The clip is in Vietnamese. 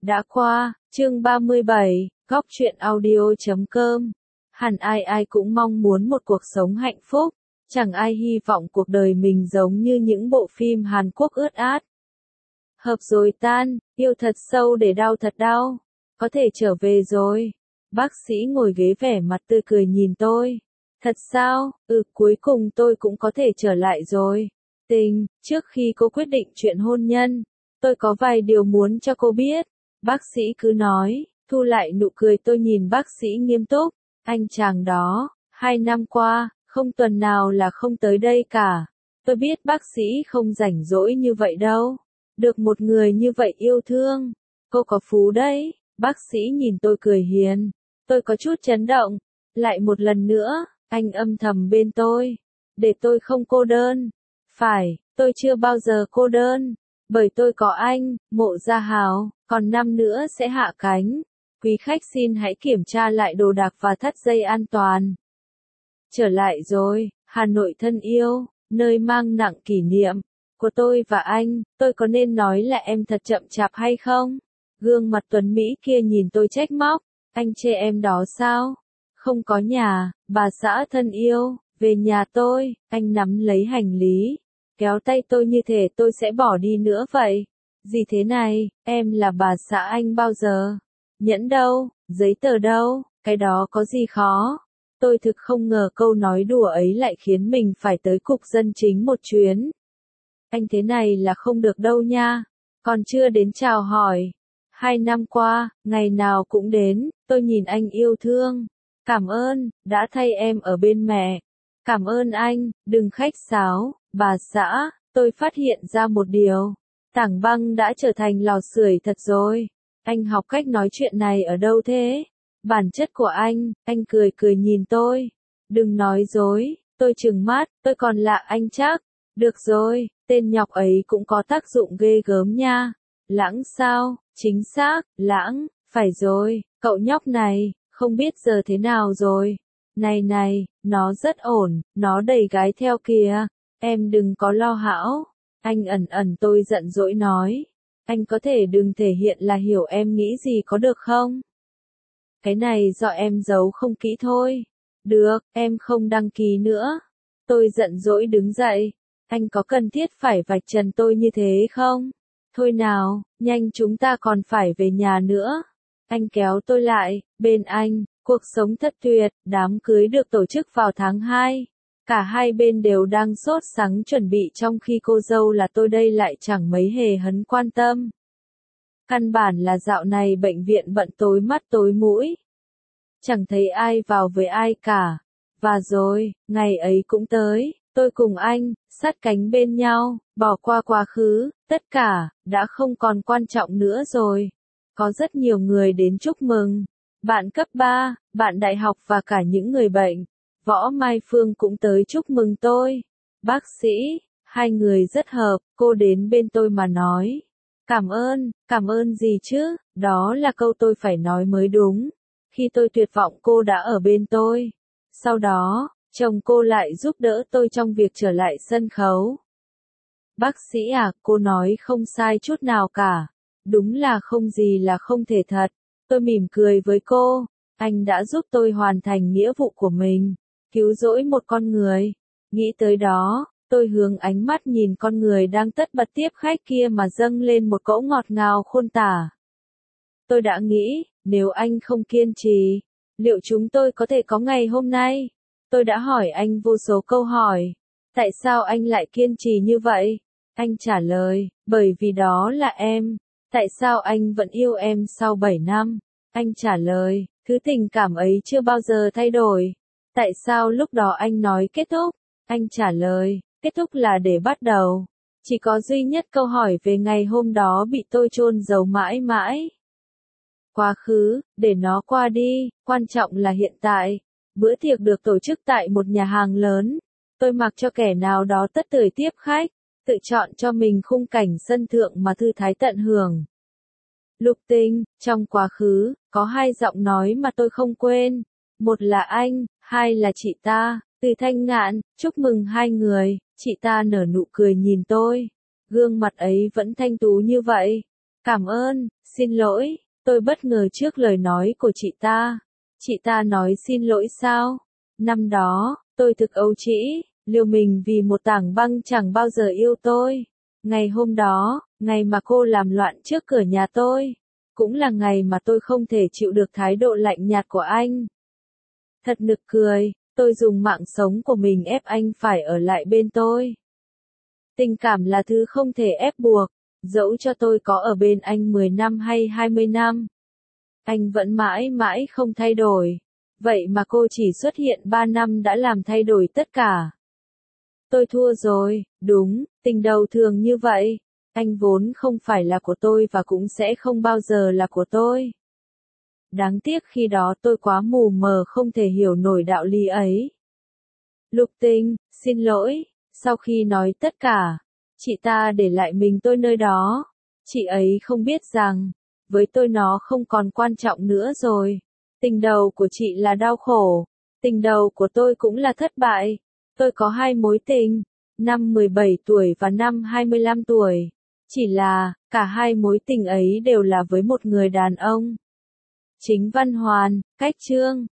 Đã qua, chương 37, góc truyện audio.com. Hẳn ai ai cũng mong muốn một cuộc sống hạnh phúc, chẳng ai hy vọng cuộc đời mình giống như những bộ phim Hàn Quốc ướt át. Hợp rồi tan, yêu thật sâu để đau thật đau, có thể trở về rồi. Bác sĩ ngồi ghế vẻ mặt tươi cười nhìn tôi. Thật sao? Cuối cùng tôi cũng có thể trở lại rồi. Tình, trước khi cô quyết định chuyện hôn nhân, tôi có vài điều muốn cho cô biết. Bác sĩ cứ nói, thu lại nụ cười tôi nhìn bác sĩ nghiêm túc. Anh chàng đó, 2 năm qua, không tuần nào là không tới đây cả. Tôi biết bác sĩ không rảnh rỗi như vậy đâu. Được một người như vậy yêu thương, cô có phú đấy. Bác sĩ nhìn tôi cười hiền. Tôi có chút chấn động. Lại một lần nữa, anh âm thầm bên tôi. Để tôi không cô đơn. Phải, tôi chưa bao giờ cô đơn. Bởi tôi có anh, Mộ Gia Hào, còn 5 nữa sẽ hạ cánh. Quý khách xin hãy kiểm tra lại đồ đạc và thắt dây an toàn. Trở lại rồi, Hà Nội thân yêu, nơi mang nặng kỷ niệm của tôi và anh. Tôi có nên nói là em thật chậm chạp hay không? Gương mặt tuấn Mỹ kia nhìn tôi trách móc. Anh chê em đó sao? Không có nhà, bà xã thân yêu, về nhà tôi. Anh nắm lấy hành lý, kéo tay tôi như thể tôi sẽ bỏ đi nữa vậy. Gì thế này, em là bà xã anh bao giờ? Nhẫn đâu, giấy tờ đâu, cái đó có gì khó? Tôi thực không ngờ câu nói đùa ấy lại khiến mình phải tới cục dân chính một chuyến. Anh thế này là không được đâu nha. Còn chưa đến chào hỏi. 2 năm qua, ngày nào cũng đến, tôi nhìn anh yêu thương. Cảm ơn, đã thay em ở bên mẹ. Cảm ơn anh, đừng khách sáo, bà xã. Tôi phát hiện ra một điều. Tảng băng đã trở thành lò sưởi thật rồi. Anh học cách nói chuyện này ở đâu thế? Bản chất của anh cười cười nhìn tôi. Đừng nói dối, tôi trừng mắt, tôi còn lạ anh chắc. Được rồi, tên nhóc ấy cũng có tác dụng ghê gớm nha. Lãng sao? Chính xác, lãng, phải rồi, cậu nhóc này, không biết giờ thế nào rồi. Này, nó rất ổn, nó đầy gái theo kìa. Em đừng có lo hão. Anh ẩn tôi giận dỗi nói. Anh có thể đừng thể hiện là hiểu em nghĩ gì có được không? Cái này do em giấu không kỹ thôi. Được, em không đăng ký nữa. Tôi giận dỗi đứng dậy. Anh có cần thiết phải vạch trần tôi như thế không? Thôi nào, nhanh chúng ta còn phải về nhà nữa. Anh kéo tôi lại, bên anh, cuộc sống thật tuyệt, đám cưới được tổ chức vào tháng 2. Cả hai bên đều đang sốt sắng chuẩn bị trong khi cô dâu là tôi đây lại chẳng mấy hề hấn quan tâm. Căn bản là dạo này bệnh viện bận tối mắt tối mũi. Chẳng thấy ai vào với ai cả. Và rồi, ngày ấy cũng tới, tôi cùng anh, sát cánh bên nhau, bỏ qua quá khứ, tất cả, đã không còn quan trọng nữa rồi. Có rất nhiều người đến chúc mừng. Bạn cấp 3, bạn đại học và cả những người bệnh. Võ Mai Phương cũng tới chúc mừng tôi. Bác sĩ, hai người rất hợp, cô đến bên tôi mà nói. Cảm ơn gì chứ, đó là câu tôi phải nói mới đúng. Khi tôi tuyệt vọng cô đã ở bên tôi. Sau đó, chồng cô lại giúp đỡ tôi trong việc trở lại sân khấu. Bác sĩ à, cô nói không sai chút nào cả. Đúng là không gì là không thể thật. Tôi mỉm cười với cô. Anh đã giúp tôi hoàn thành nghĩa vụ của mình. Cứu rỗi một con người. Nghĩ tới đó, tôi hướng ánh mắt nhìn con người đang tất bật tiếp khách kia mà dâng lên một cỗ ngọt ngào khôn tả. Tôi đã nghĩ, nếu anh không kiên trì, liệu chúng tôi có thể có ngày hôm nay? Tôi đã hỏi anh vô số câu hỏi. Tại sao anh lại kiên trì như vậy? Anh trả lời, bởi vì đó là em. Tại sao anh vẫn yêu em sau 7 năm? Anh trả lời, thứ tình cảm ấy chưa bao giờ thay đổi. Tại sao lúc đó anh nói kết thúc? Anh trả lời, kết thúc là để bắt đầu. Chỉ có duy nhất câu hỏi về ngày hôm đó bị tôi chôn giấu mãi mãi. Quá khứ, để nó qua đi, quan trọng là hiện tại. Bữa tiệc được tổ chức tại một nhà hàng lớn. Tôi mặc cho kẻ nào đó tất tưởi tiếp khách, tự chọn cho mình khung cảnh sân thượng mà thư thái tận hưởng. Lục Tinh, trong quá khứ, có 2 giọng nói mà tôi không quên. Một là anh, 2 là chị ta. Từ Thanh Ngạn, chúc mừng 2 người. Chị ta nở nụ cười nhìn tôi. Gương mặt ấy vẫn thanh tú như vậy. Cảm ơn, xin lỗi, tôi bất ngờ trước lời nói của chị ta. Chị ta nói xin lỗi sao? Năm đó, tôi thực ấu trĩ, liều mình vì một tảng băng chẳng bao giờ yêu tôi. Ngày hôm đó, ngày mà cô làm loạn trước cửa nhà tôi, cũng là ngày mà tôi không thể chịu được thái độ lạnh nhạt của anh. Thật nực cười, tôi dùng mạng sống của mình ép anh phải ở lại bên tôi. Tình cảm là thứ không thể ép buộc, dẫu cho tôi có ở bên anh 10 năm hay 20 năm. Anh vẫn mãi mãi không thay đổi. Vậy mà cô chỉ xuất hiện 3 năm đã làm thay đổi tất cả. Tôi thua rồi, đúng, tình đầu thường như vậy. Anh vốn không phải là của tôi và cũng sẽ không bao giờ là của tôi. Đáng tiếc khi đó tôi quá mù mờ không thể hiểu nổi đạo lý ấy. Lục Tình, xin lỗi, sau khi nói tất cả, chị ta để lại mình tôi nơi đó. Chị ấy không biết rằng, với tôi nó không còn quan trọng nữa rồi. Tình đầu của chị là đau khổ, tình đầu của tôi cũng là thất bại. Tôi có 2 mối tình, năm 17 tuổi và năm 25 tuổi. Chỉ là, cả 2 mối tình ấy đều là với một người đàn ông. Chính Văn Hoàn, Cách Chương